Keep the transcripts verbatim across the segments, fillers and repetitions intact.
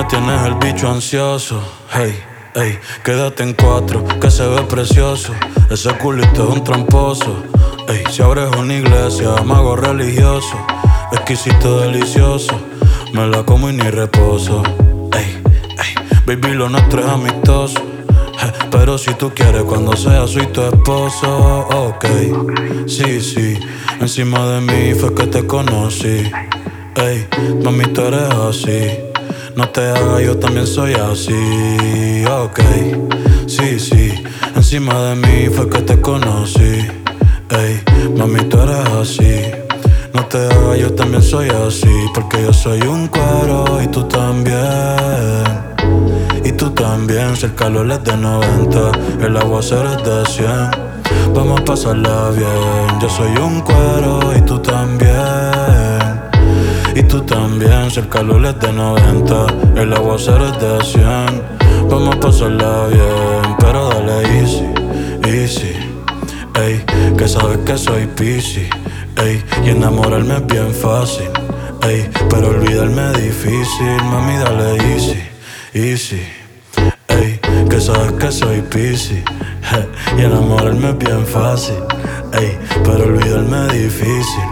me tienes el bicho ansioso. Hey, hey, quédate en cuatro, que se ve precioso. Ese culito es un tramposo. Ey, si abres una iglesia, mago religioso. Exquisito, delicioso. Me la como y ni reposo. Ey, ey, baby, lo nuestro es amistoso. Eh, pero si tú quieres, cuando sea, soy tu esposo. Ok, sí, sí. Encima de mí fue que te conocí. Ey, mami, tú eres así. No te hagas, yo también soy así. Ok, sí, sí. Encima de mí fue que te conocí. Ey, mami, tú eres así. No te hagas, yo también soy así. Porque yo soy un cuero y tú también. Y tú también. Si el calor es de noventa, el aguacero es de cien. Vamos a pasarla bien. Yo soy un cuero y tú también. Y tú también. Si el calor es de noventa, el aguacero es de cien. Vamos a pasarla bien, pero dale easy, easy. Ey, que sabes que soy piscis. Ey, y enamorarme es bien fácil. Ey, pero olvidarme es difícil. Mami, dale easy, easy. Ey, que sabes que soy piscis. Y enamorarme es bien fácil. Ey, pero olvidarme es difícil.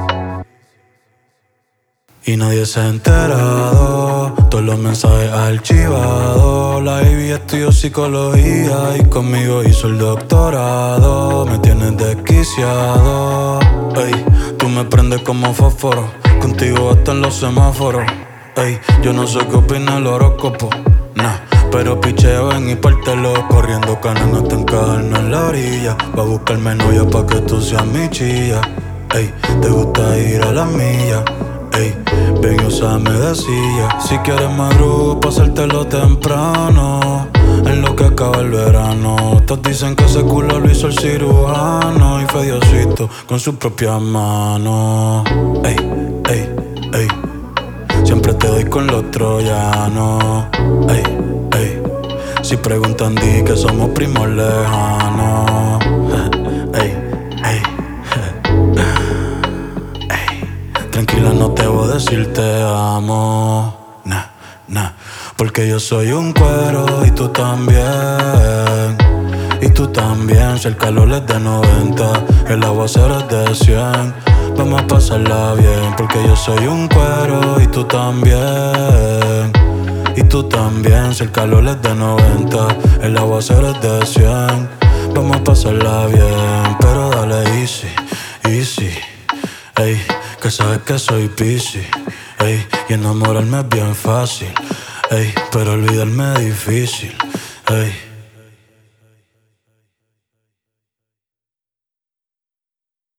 Y nadie se ha enterado, todos los mensajes archivados. La baby estudió psicología y conmigo hizo el doctorado. Me tienes desquiciado. Ey, tú me prendes como fósforo, contigo hasta en los semáforos. Ey, yo no sé qué opina el horóscopo, nah, pero picheo en y pártelo. Corriendo canan hasta encajarnos en la orilla. Va a buscarme novia pa' que tú seas mi chilla. Ey, te gusta ir a la milla. Ey, ven y úsame de silla. Si quieres madrugo, pasártelo temprano. En lo que acaba el verano. Todos dicen que ese culo lo hizo el cirujano. Y fue Diosito con sus propias manos. Ey, ey, ey. Siempre te doy con los troyanos. Ey, ey. Si preguntan di que somos primos lejanos. Ey, ey. Tranquila, no te voy a decir te amo. Nah, nah. Porque yo soy un cuero y tú también. Y tú también. Si el calor es de noventa, el aguacero es de cien. Vamos a pasarla bien. Porque yo soy un cuero y tú también. Y tú también. Si el calor es de noventa, el aguacero es de cien. Vamos a pasarla bien, pero dale easy, easy. Ey, que sabes que soy piscis. Ey, y enamorarme es bien fácil. Ey, pero olvidarme es difícil. Ey.